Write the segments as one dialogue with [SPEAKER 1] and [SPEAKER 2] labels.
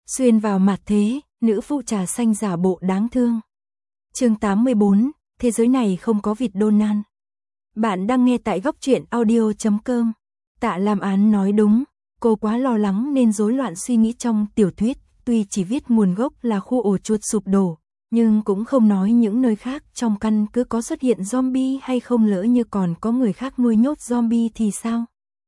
[SPEAKER 1] Xuyên vào mặt thế, nữ phụ trà xanh giả bộ đáng thương. Chương 84, thế giới này không có vịt Donald. Bạn đang nghe tại góc truyện audio.com. Tạ Lam Án nói đúng, cô quá lo lắng nên rối loạn suy nghĩ trong tiểu thuyết, tuy chỉ viết nguồn gốc là khu ổ chuột sụp đổ, nhưng cũng không nói những nơi khác trong căn cứ có xuất hiện zombie hay không, lỡ như còn có người khác nuôi nhốt zombie thì sao?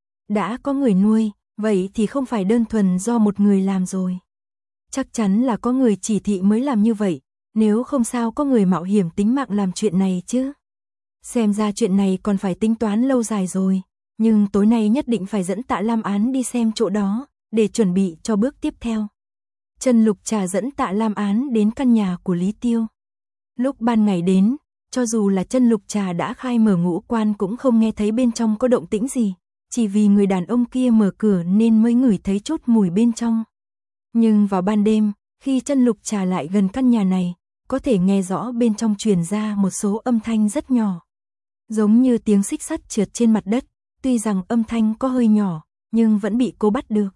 [SPEAKER 1] Đã có người nuôi, vậy thì không phải đơn thuần do một người làm rồi. Chắc chắn là có người chỉ thị mới làm như vậy, nếu không sao có người mạo hiểm tính mạng làm chuyện này chứ. Xem ra chuyện này còn phải tính toán lâu dài rồi, nhưng tối nay nhất định phải dẫn Tạ Lam Án đi xem chỗ đó, để chuẩn bị cho bước tiếp theo. Trần Lục Trà dẫn Tạ Lam Án đến căn nhà của Lý Tiêu. Lúc ban ngày đến, cho dù là Trần Lục Trà đã khai mở ngũ quan cũng không nghe thấy bên trong có động tĩnh gì, chỉ vì người đàn ông kia mở cửa nên mới ngửi thấy chút mùi bên trong. Nhưng vào ban đêm, khi Trần Lục Trà lại gần căn nhà này, có thể nghe rõ bên trong truyền ra một số âm thanh rất nhỏ. Giống như tiếng xích sắt trượt trên mặt đất, tuy rằng âm thanh có hơi nhỏ, nhưng vẫn bị cô bắt được.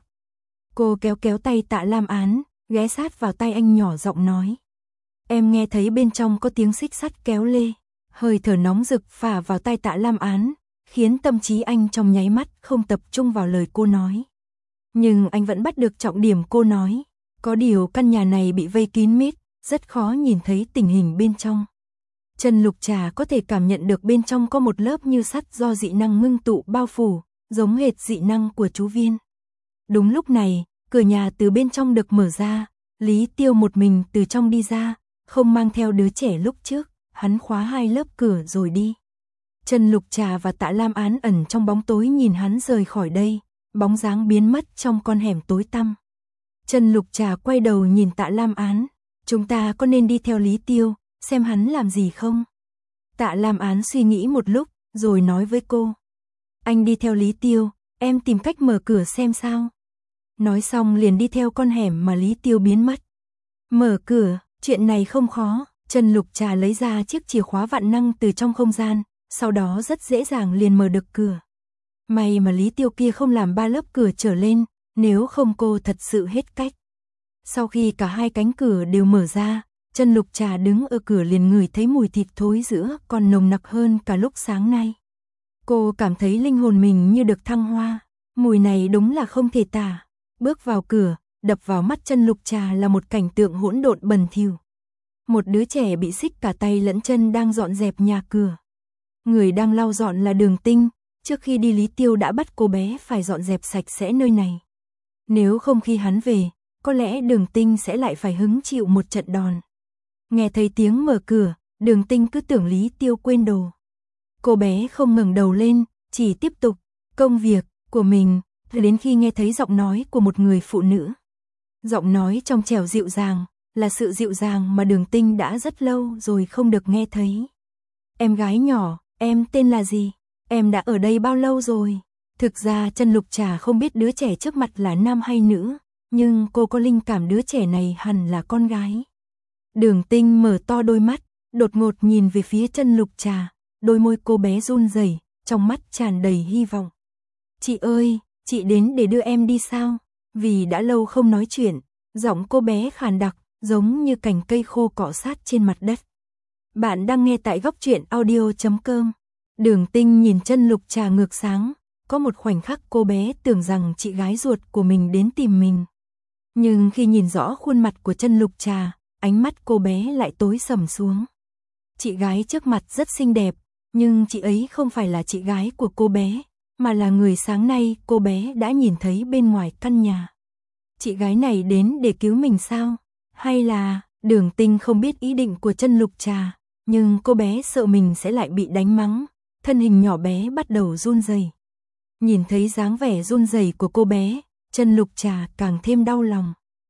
[SPEAKER 1] Cô kéo kéo tay Tạ Lam Án, ghé sát vào tay anh nhỏ giọng nói. Em nghe thấy bên trong có tiếng xích sắt kéo lê, hơi thở nóng rực phả vào tai Tạ Lam Án, khiến tâm trí anh trong nháy mắt không tập trung vào lời cô nói. Nhưng anh vẫn bắt được trọng điểm cô nói, có điều căn nhà này bị vây kín mít, rất khó nhìn thấy tình hình bên trong. Trần Lục Trà có thể cảm nhận được bên trong có một lớp như sắt do dị năng ngưng tụ bao phủ, giống hệt dị năng của chú Viên. Đúng lúc này, cửa nhà từ bên trong được mở ra, Lý Tiêu một mình từ trong đi ra, không mang theo đứa trẻ lúc trước, hắn khóa hai lớp cửa rồi đi. Trần Lục Trà và Tạ Lam Án ẩn trong bóng tối nhìn hắn rời khỏi đây, bóng dáng biến mất trong con hẻm tối tăm. Trần Lục Trà quay đầu nhìn Tạ Lam Án, chúng ta có nên đi theo Lý Tiêu, xem hắn làm gì không? Tạ Lam Án suy nghĩ một lúc, rồi nói với cô. Anh đi theo Lý Tiêu, em tìm cách mở cửa xem sao. Nói xong liền đi theo con hẻm mà Lý Tiêu biến mất. Mở cửa, chuyện này không khó, Trần Lục Trà lấy ra chiếc chìa khóa vạn năng từ trong không gian, sau đó rất dễ dàng liền mở được cửa. May mà Lý Tiêu kia không làm 3 lớp cửa trở lên, nếu không cô thật sự hết cách. Sau khi cả hai cánh cửa đều mở ra, Trần Lục Trà đứng ở cửa liền ngửi thấy mùi thịt thối giữa còn nồng nặc hơn cả lúc sáng nay. Cô cảm thấy linh hồn mình như được thăng hoa, mùi này đúng là không thể tả. Bước vào cửa, đập vào mắt Trần Lục Trà là một cảnh tượng hỗn độn bẩn thỉu. Một đứa trẻ bị xích cả tay lẫn chân đang dọn dẹp nhà cửa. Người đang lau dọn là Đường Tinh, trước khi đi Lý Tiêu đã bắt cô bé phải dọn dẹp sạch sẽ nơi này. Nếu không khi hắn về, có lẽ Đường Tinh sẽ lại phải hứng chịu một trận đòn. Nghe thấy tiếng mở cửa, Đường Tinh cứ tưởng Lý Tiêu quên đồ. Cô bé không ngẩng đầu lên, chỉ tiếp tục công việc của mình, đến khi nghe thấy giọng nói của một người phụ nữ. Giọng nói trong trẻo dịu dàng, là sự dịu dàng mà Đường Tinh đã rất lâu rồi không được nghe thấy. Em gái nhỏ, em tên là gì? Em đã ở đây bao lâu rồi? Thực ra Trần Lục Trà không biết đứa trẻ trước mặt là nam hay nữ, nhưng cô có linh cảm đứa trẻ này hẳn là con gái. Đường Tinh mở to đôi mắt, đột ngột nhìn về phía Trần Lục Trà, đôi môi cô bé run rẩy, trong mắt tràn đầy hy vọng. Chị ơi, chị đến để đưa em đi sao? Vì đã lâu không nói chuyện, giọng cô bé khàn đặc, giống như cành cây khô cọ sát trên mặt đất. Bạn đang nghe tại góc truyện audio.com. Đường Tinh nhìn Trần Lục Trà ngược sáng, có một khoảnh khắc cô bé tưởng rằng chị gái ruột của mình đến tìm mình. Nhưng khi nhìn rõ khuôn mặt của Trần Lục Trà, ánh mắt cô bé lại tối sầm xuống. Chị gái trước mặt rất xinh đẹp, nhưng chị ấy không phải là chị gái của cô bé, mà là người sáng nay cô bé đã nhìn thấy bên ngoài căn nhà. Chị gái này đến để cứu mình sao? Hay là... Đường Tinh không biết ý định của Trần Lục Trà, nhưng cô bé sợ mình sẽ lại bị đánh mắng, thân hình nhỏ bé bắt đầu run rẩy. Nhìn thấy dáng vẻ run rẩy của cô bé, Trần Lục Trà càng thêm đau lòng.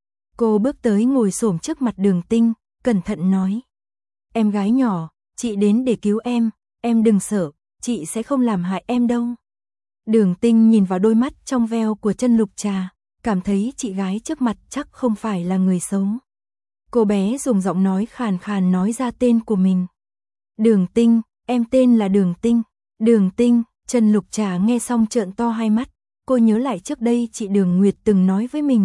[SPEAKER 1] Cô bước tới ngồi xổm trước mặt Đường Tinh, cẩn thận nói. Em gái nhỏ, chị đến để cứu em đừng sợ, chị sẽ không làm hại em đâu. Đường Tinh nhìn vào đôi mắt trong veo của Trần Lục Trà, cảm thấy chị gái trước mặt chắc không phải là người xấu. Cô bé dùng giọng nói khàn khàn nói ra tên của mình. Đường Tinh, em tên là Đường Tinh. Đường Tinh, Trần Lục Trà nghe xong trợn to hai mắt. Cô nhớ lại trước đây chị Đường Nguyệt từng nói với mình,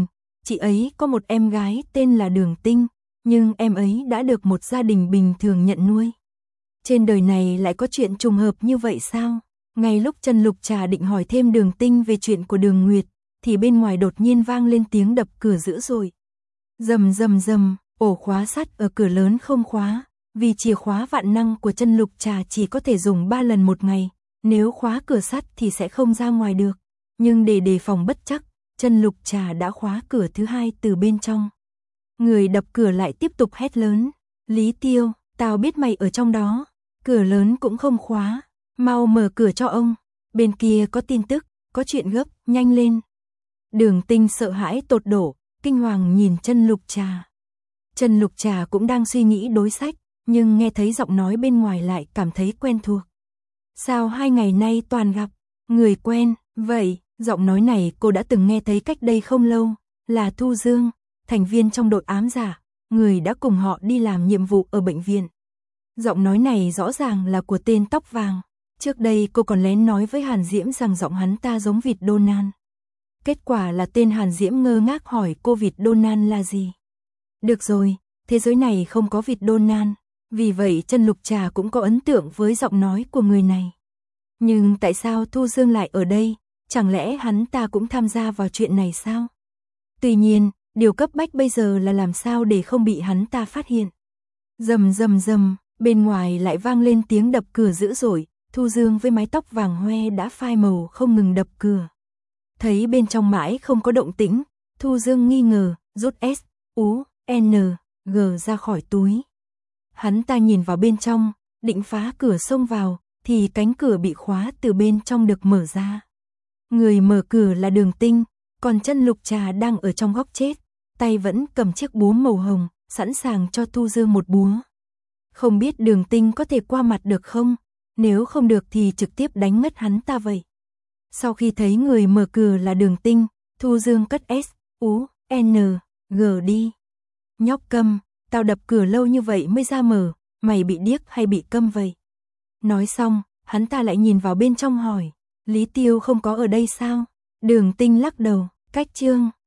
[SPEAKER 1] chị ấy có một em gái tên là Đường Tinh, nhưng em ấy đã được một gia đình bình thường nhận nuôi. Trên đời này lại có chuyện trùng hợp như vậy sao? Ngay lúc Trần Lục Trà định hỏi thêm Đường Tinh về chuyện của Đường Nguyệt, thì bên ngoài đột nhiên vang lên tiếng đập cửa dữ dội. Rầm rầm rầm, ổ khóa sắt ở cửa lớn không khóa, vì chìa khóa vạn năng của Trần Lục Trà chỉ có thể dùng 3 lần một ngày, nếu khóa cửa sắt thì sẽ không ra ngoài được. Nhưng để đề phòng bất trắc, Trần Lục Trà đã khóa cửa thứ hai từ bên trong. Người đập cửa lại tiếp tục hét lớn, Lý Tiêu, tao biết mày ở trong đó, cửa lớn cũng không khóa, mau mở cửa cho ông, bên kia có tin tức, có chuyện gấp, nhanh lên. Đường Tinh sợ hãi tột độ, kinh hoàng nhìn Trần Lục Trà. Trần Lục Trà cũng đang suy nghĩ đối sách, nhưng nghe thấy giọng nói bên ngoài lại cảm thấy quen thuộc. Sao 2 ngày nay toàn gặp người quen, vậy, giọng nói này cô đã từng nghe thấy cách đây không lâu, là Thu Dương, thành viên trong đội ám giả, người đã cùng họ đi làm nhiệm vụ ở bệnh viện. Giọng nói này rõ ràng là của tên tóc vàng, trước đây cô còn lén nói với Hàn Diễm rằng giọng hắn ta giống vịt Donald. Kết quả là tên Hàn Diễm ngơ ngác hỏi cô vịt Donald là gì. Được rồi, thế giới này không có vịt Donald, vì vậy Trần Lục Trà cũng có ấn tượng với giọng nói của người này. Nhưng tại sao Thu Dương lại ở đây, chẳng lẽ hắn ta cũng tham gia vào chuyện này sao? Tuy nhiên, điều cấp bách bây giờ là làm sao để không bị hắn ta phát hiện. Rầm rầm rầm, bên ngoài lại vang lên tiếng đập cửa dữ dội, Thu Dương với mái tóc vàng hoe đã phai màu không ngừng đập cửa. Thấy bên trong mãi không có động tĩnh, Thu Dương nghi ngờ, rút S, U, N, G ra khỏi túi. Hắn ta nhìn vào bên trong, định phá cửa xông vào, thì cánh cửa bị khóa từ bên trong được mở ra. Người mở cửa là Đường Tinh, còn Trần Lục Trà đang ở trong góc chết, tay vẫn cầm chiếc búa màu hồng, sẵn sàng cho Thu Dương một búa. Không biết Đường Tinh có thể qua mặt được không, nếu không được thì trực tiếp đánh ngất hắn ta vậy. Sau khi thấy người mở cửa là Đường Tinh, Thu Dương cất S, U, N, G đi. Nhóc câm, tao đập cửa lâu như vậy mới ra mở, mày bị điếc hay bị câm vậy? Nói xong, hắn ta lại nhìn vào bên trong hỏi, Lý Tiêu không có ở đây sao? Đường Tinh lắc đầu, cách chương.